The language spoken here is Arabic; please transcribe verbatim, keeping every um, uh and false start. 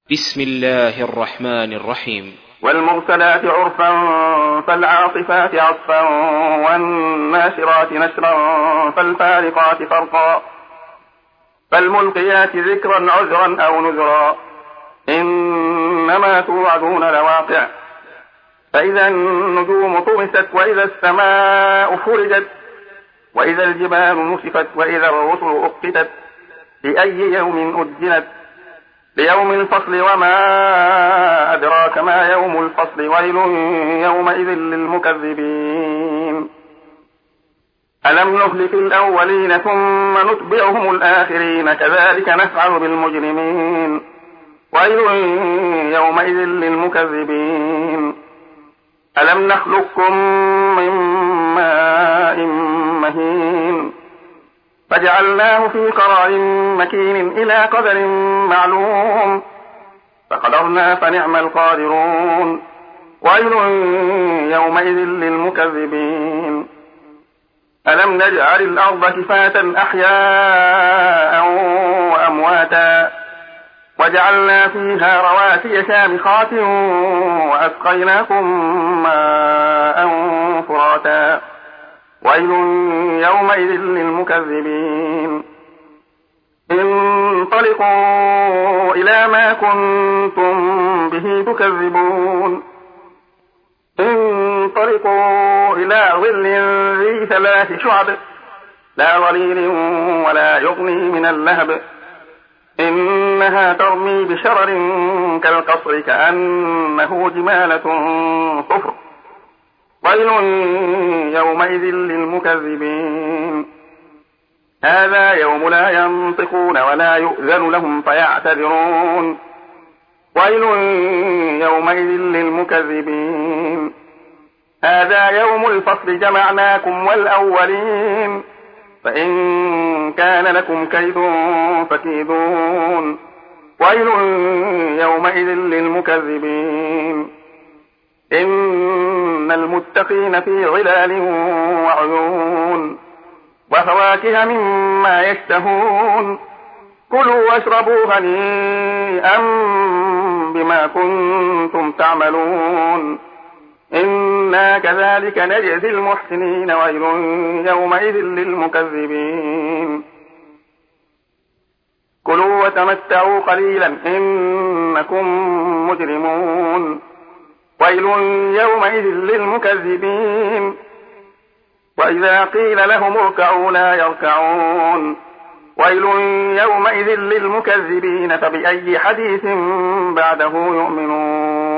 بسم الله الرحمن الرحيم. والمرسلات عرفا فالعاصفات عصفا والناشرات نشرا فالفارقات فرقا فالملقيات ذكرا عذرا أو نذرا إنما توعدون لواقع فإذا النجوم طمست وإذا السماء فرجت وإذا الجبال نسفت وإذا الرسل أقتت لأي يوم أجلت ليوم الفصل وما أدراك ما يوم الفصل ويل يومئذ للمكذبين ألم نهلك الأولين ثم نتبعهم الآخرين كذلك نفعل بالمجرمين ويل يومئذ للمكذبين ألم نخلقكم من ماء مهين فجعلناه في قرار مكين إلى قدر معلوم فقدرنا فنعم القادرون ويل يومئذ للمكذبين ألم نجعل الأرض كفاة أحياء وأمواتا وجعلنا فيها رواسي شامخات وأسقيناكم ماء فراتا ويل يومئذ للمكذبين انطلقوا إلى ما كنتم به تكذبون انطلقوا إلى ظل ذي ثلاث شعب لا ظليل ولا يغني من اللهب إنها ترمي بشرر كالقصر كأنه جمالة صفر ويل يومئذ للمكذبين هذا يوم لا ينطقون ولا يؤذن لهم فيعتذرون ويل يومئذ للمكذبين هذا يوم الفصل جمعناكم والأولين فإن كان لكم كيد فكيدون ويل يومئذ للمكذبين إن المتقين في ظلال وعيون وفواكه مما يشتهون كلوا واشربوا هنيئا بما كنتم تعملون إنا كذلك نجزي المحسنين ويل يومئذ للمكذبين كلوا وتمتعوا قليلا إنكم مجرمون ويل يومئذ للمكذبين وإذا قيل لهم اركعوا لا يركعون ويل يومئذ للمكذبين فبأي حديث بعده يؤمنون